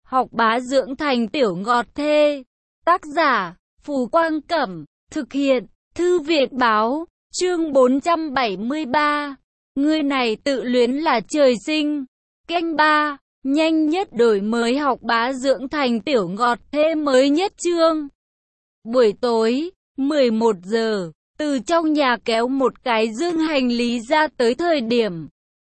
học bá dưỡng thành tiểu ngọt thê. Tác giả, Phù Quang Cẩm, thực hiện, Thư viện Báo, chương 473. Người này tự luyến là trời sinh. Kênh 3, nhanh nhất đổi mới học bá dưỡng thành tiểu ngọt thê mới nhất chương. Buổi tối, 11 giờ, từ trong nhà kéo một cái dương hành lý ra tới thời điểm.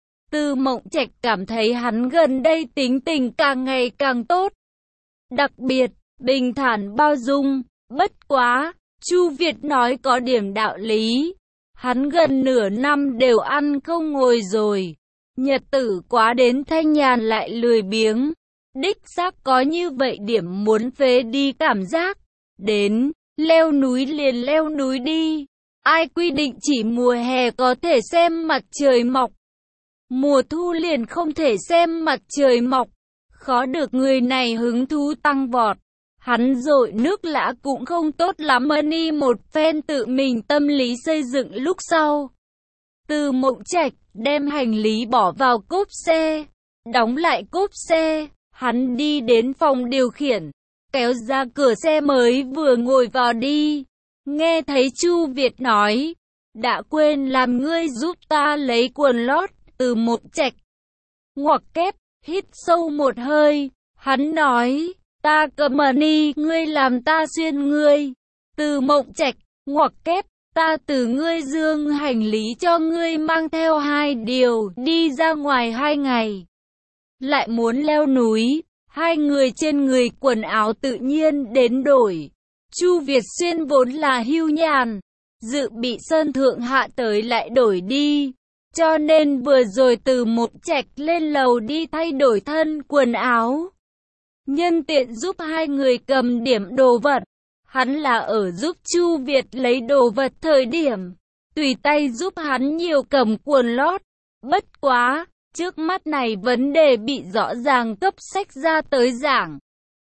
Từ Mộng Trạch cảm thấy hắn gần đây tính tình càng ngày càng tốt. Đặc biệt, bình thản bao dung, bất quá, Chu Việt nói có điểm đạo lý. Hắn gần nửa năm đều ăn không ngồi rồi. Nhật tử quá đến thanh nhàn lại lười biếng. Đích xác có như vậy điểm muốn phế đi cảm giác. Đến, leo núi liền leo núi đi. Ai quy định chỉ mùa hè có thể xem mặt trời mọc. Mùa thu liền không thể xem mặt trời mọc. Khó được người này hứng thú tăng vọt. Hắn dội nước lã cũng không tốt lắm đi một phen tự mình tâm lý xây dựng lúc sau. Từ Mộng Trạch đem hành lý bỏ vào cốp xe. Đóng lại cốp xe. Hắn đi đến phòng điều khiển. Kéo ra cửa xe mới vừa ngồi vào đi. Nghe thấy Chu Việt nói. Đã quên làm ngươi giúp ta lấy quần lót. Từ Mộng Trạch ngoặc kép, hít sâu một hơi. Hắn nói. Ta cầm đi, ngươi làm ta xuyên ngươi. Từ Mộng Trạch ngoặc kép, ta từ ngươi dương hành lý cho ngươi mang theo 2 điều, đi ra ngoài 2 ngày. Lại muốn leo núi, 2 người trên người quần áo tự nhiên đến đổi. Chu Việt Xuyên vốn là hưu nhàn, dự bị Sơn Thượng hạ tới lại đổi đi. Cho nên vừa rồi Từ Mộng Trạch lên lầu đi thay đổi thân quần áo. Nhân tiện giúp 2 người cầm điểm đồ vật. Hắn là ở giúp Chu Việt lấy đồ vật thời điểm. Tùy tay giúp hắn nhiều cầm quần lót. Bất quá, trước mắt này vấn đề bị rõ ràng cấp sách ra tới giảng.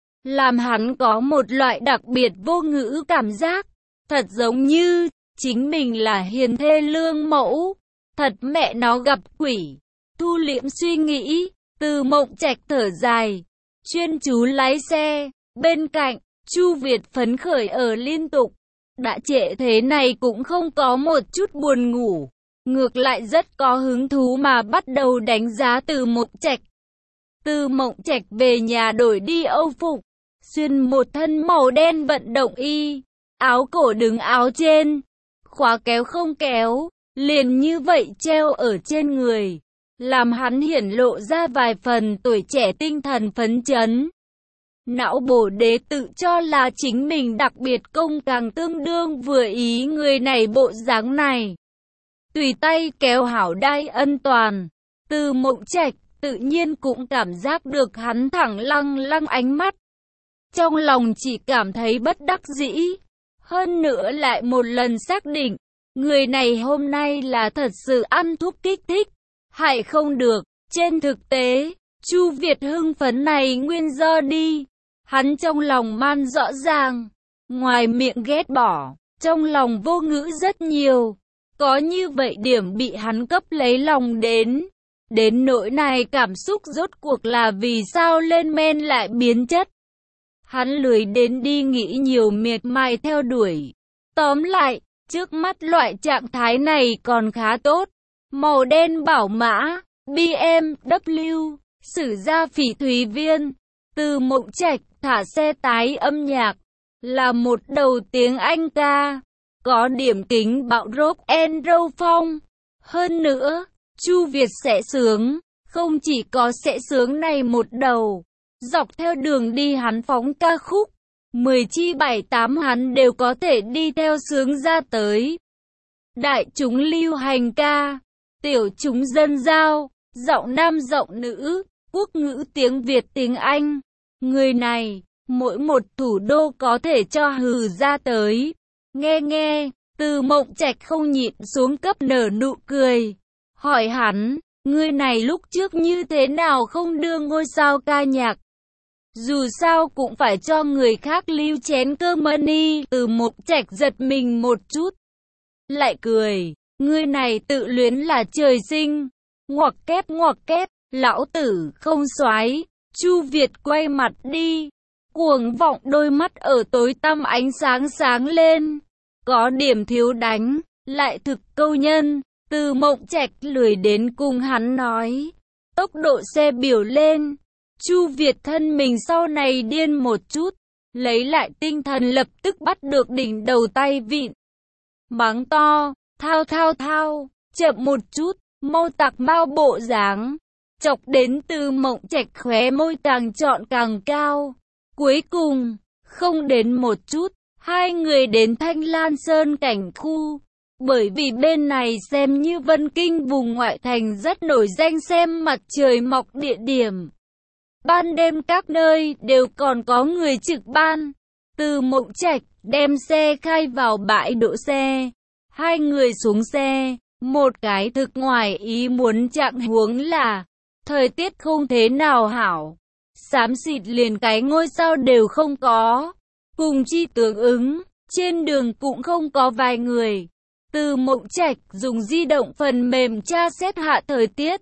Làm hắn có một loại đặc biệt vô ngữ cảm giác. Thật giống như, chính mình là hiền thê lương mẫu. Thật mẹ nó gặp quỷ. Thu liễm suy nghĩ, Từ Mộng Trạch thở dài. Chuyên chú lái xe, bên cạnh, Chu Việt phấn khởi ở liên tục. Đã trễ thế này cũng không có một chút buồn ngủ. Ngược lại rất có hứng thú mà bắt đầu đánh giá Từ Mộng Trạch. Từ Mộng Trạch về nhà đổi đi âu phục. Xuyên một thân màu đen vận động y. Áo cổ đứng áo trên. Khóa kéo không kéo. Liền như vậy treo ở trên người. Làm hắn hiển lộ ra vài phần tuổi trẻ tinh thần phấn chấn. Não bổ đế tự cho là chính mình đặc biệt công càng tương đương vừa ý người này bộ dáng này. Tùy tay kéo hảo đai ân toàn. Từ Mộng Trạch tự nhiên cũng cảm giác được hắn thẳng lăng lăng ánh mắt. Trong lòng chỉ cảm thấy bất đắc dĩ. Hơn nữa lại một lần xác định. Người này hôm nay là thật sự ăn thuốc kích thích. Hại không được. Trên thực tế, Chu Việt hưng phấn này nguyên do đi. Hắn trong lòng man rõ ràng. Ngoài miệng ghét bỏ, trong lòng vô ngữ rất nhiều. Có như vậy điểm bị hắn cấp lấy lòng đến. Đến nỗi này cảm xúc rốt cuộc là vì sao lên men lại biến chất. Hắn lười đến đi nghĩ nhiều miệt mài theo đuổi. Tóm lại, trước mắt loại trạng thái này còn khá tốt. Màu đen bảo mã, BMW, sử gia Phỉ Thúy Viên. Từ Mộng Trạch thả xe tái âm nhạc. Là một đầu tiếng Anh ca. Có điểm kính bạo rock and roll phong. Hơn nữa, Chu Việt sẽ sướng. Không chỉ có sẽ sướng này một đầu. Dọc theo đường đi hắn phóng ca khúc. 10 chi 7-8 hắn đều có thể đi theo sướng ra tới. Đại chúng lưu hành ca. Tiểu chúng dân giao, giọng nam giọng nữ, quốc ngữ tiếng Việt tiếng Anh. Người này, mỗi một thủ đô có thể cho hừ ra tới. Nghe, Từ Mộng Trạch không nhịn xuống cấp nở nụ cười. Hỏi hắn, người này lúc trước như thế nào không đưa ngôi sao ca nhạc? Dù sao cũng phải cho người khác lưu chén cơm đi. Từ Mộng Trạch giật mình một chút. Lại cười. Người này tự luyến là trời sinh. Ngoặc kép, lão tử không soái. Chu Việt quay mặt đi, cuồng vọng đôi mắt ở tối tăm ánh sáng sáng lên, có điểm thiếu đánh, lại thực câu nhân. Từ Mộng Trạch lười đến cùng hắn nói, tốc độ xe biểu lên. Chu Việt thân mình sau này điên một chút, lấy lại tinh thần lập tức bắt được đỉnh đầu tay vịn. Mắng to, thao thao thao, chậm một chút, mau tặc mau bộ dáng. Chọc đến Từ Mộng Trạch khóe môi càng trọn càng cao. Cuối cùng, không đến một chút, hai người đến Thanh Lan Sơn cảnh khu. Bởi vì bên này xem như Vân Kinh vùng ngoại thành rất nổi danh xem mặt trời mọc địa điểm. Ban đêm các nơi đều còn có người trực ban. Từ Mộng Trạch đem xe khai vào bãi đỗ xe. Hai người xuống xe, một cái thực ngoài ý muốn trạng huống là thời tiết không thế nào hảo. Xám xịt liền cái ngôi sao đều không có. Cùng chi tương ứng, trên đường cũng không có vài người. Từ Mộng Trạch dùng di động phần mềm tra xét hạ thời tiết.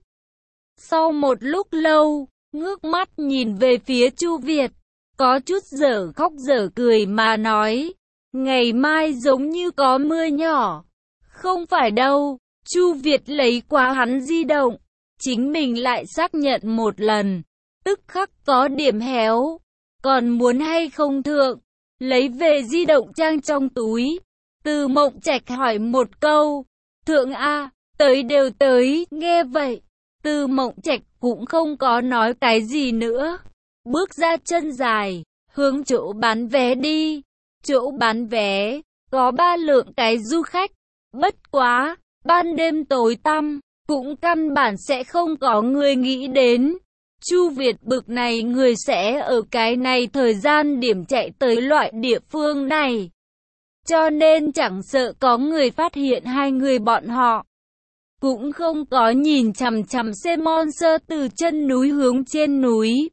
Sau một lúc lâu, ngước mắt nhìn về phía Chu Việt, có chút dở khóc dở cười mà nói, ngày mai giống như có mưa nhỏ. Không phải đâu, Chu Việt lấy qua hắn di động, chính mình lại xác nhận một lần, tức khắc có điểm héo, còn muốn hay không thượng, lấy về di động trang trong túi. Từ Mộng Trạch hỏi một câu, thượng A, tới đều tới, nghe vậy, Từ Mộng Trạch cũng không có nói cái gì nữa, bước ra chân dài, hướng chỗ bán vé đi. Chỗ bán vé, có 3 lượng cái du khách, bất quá, ban đêm tối tăm, cũng căn bản sẽ không có người nghĩ đến. Chu Việt bực này người sẽ ở cái này thời gian điểm chạy tới loại địa phương này. Cho nên chẳng sợ có người phát hiện hai người bọn họ. Cũng không có nhìn chằm chằm xe Monster từ chân núi hướng trên núi.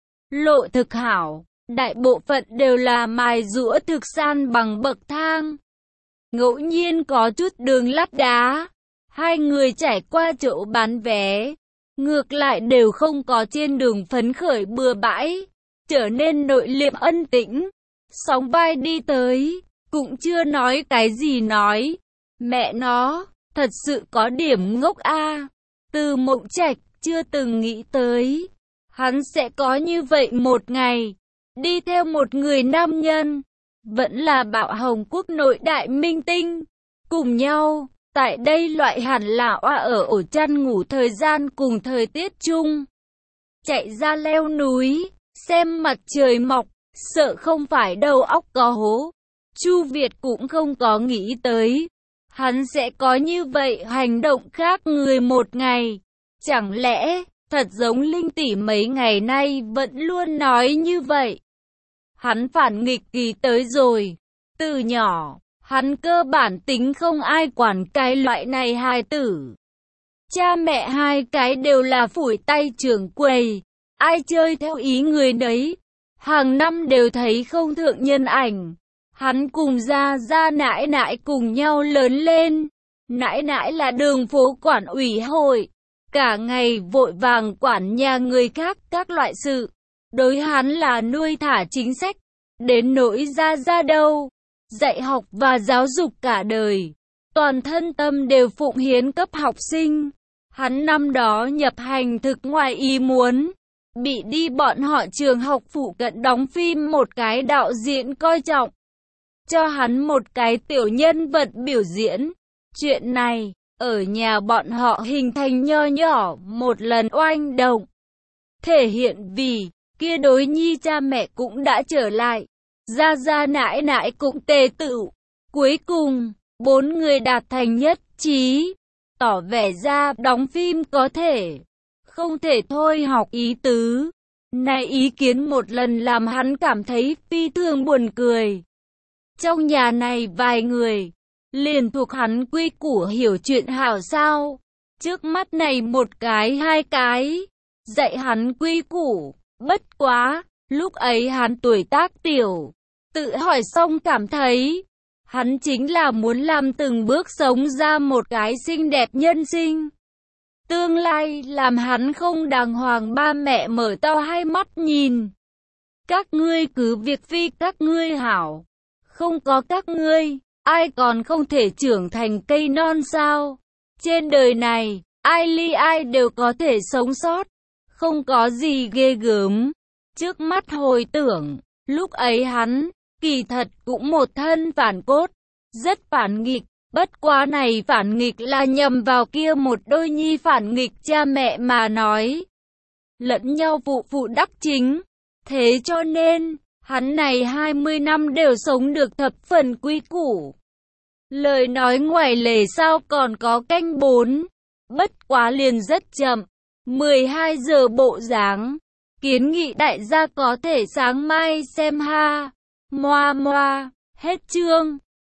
Lộ thực hảo, đại bộ phận đều là mài rũa thực san bằng bậc thang. Ngẫu nhiên có chút đường lát đá. Hai người trải qua chỗ bán vé. Ngược lại đều không có trên đường phấn khởi bừa bãi. Trở nên nội liệm ân tĩnh. Sóng vai đi tới. Cũng chưa nói cái gì nói. Mẹ nó, thật sự có điểm ngốc a. Từ Mộng Trạch chưa từng nghĩ tới. Hắn sẽ có như vậy một ngày. Đi theo một người nam nhân. Vẫn là Bạo Hồng Quốc nội đại minh tinh. Cùng nhau, tại đây loại hẳn là oa ở ổ chăn ngủ thời gian cùng thời tiết chung. Chạy ra leo núi, xem mặt trời mọc, sợ không phải đầu óc có hố. Chu Việt cũng không có nghĩ tới, hắn sẽ có như vậy hành động khác người một ngày. Chẳng lẽ, thật giống Linh tỷ mấy ngày nay vẫn luôn nói như vậy. Hắn phản nghịch kỳ tới rồi. Từ nhỏ, hắn cơ bản tính không ai quản cái loại này hài tử. Cha mẹ hai cái đều là phủi tay trưởng quầy, ai chơi theo ý người đấy. Hàng năm đều thấy không thượng nhân ảnh. Hắn cùng gia nãi nãi cùng nhau lớn lên. Nãi nãi là đường phố quản ủy hội, cả ngày vội vàng quản nhà người khác các loại sự. Đối hắn là nuôi thả chính sách. Đến nỗi gia đâu, dạy học và giáo dục cả đời, toàn thân tâm đều phụng hiến cấp học sinh. Hắn năm đó nhập hành thực ngoài ý muốn, bị đi bọn họ trường học phụ cận đóng phim một cái đạo diễn coi trọng, cho hắn một cái tiểu nhân vật biểu diễn. Chuyện này, ở nhà bọn họ hình thành nho nhỏ một lần oanh động. Thể hiện vì, kia đối nhi cha mẹ cũng đã trở lại. Gia nãi nãi cũng tề tựu. Cuối cùng, 4 người đạt thành nhất trí. Tỏ vẻ ra đóng phim có thể, không thể thôi học ý tứ. Này ý kiến một lần làm hắn cảm thấy phi thường buồn cười. Trong nhà này vài người, liền thuộc hắn quy củ hiểu chuyện hảo sao. Trước mắt này một cái hai cái, dạy hắn quy củ, bất quá. Lúc ấy hắn tuổi tác tiểu, tự hỏi xong cảm thấy, hắn chính là muốn làm từng bước sống ra một cái xinh đẹp nhân sinh. Tương lai làm hắn không đàng hoàng, ba mẹ mở to hai mắt nhìn. Các ngươi cứ việc phi các ngươi hảo. Không có các ngươi, ai còn không thể trưởng thành cây non sao? Trên đời này, ai ly ai đều có thể sống sót. Không có gì ghê gớm. Trước mắt hồi tưởng, lúc ấy hắn, kỳ thật cũng một thân phản cốt. Rất phản nghịch, bất quá này phản nghịch là nhầm vào kia một đôi nhi phản nghịch cha mẹ mà nói. Lẫn nhau phụ phụ đắc chính. Thế cho nên, hắn này 20 năm đều sống được thập phần quy củ. Lời nói ngoài lề sao còn có canh 4. Bất quá liền rất chậm. 12 giờ bộ dáng. Kiến nghị đại gia có thể sáng mai xem ha. Moa moa. Hết chương.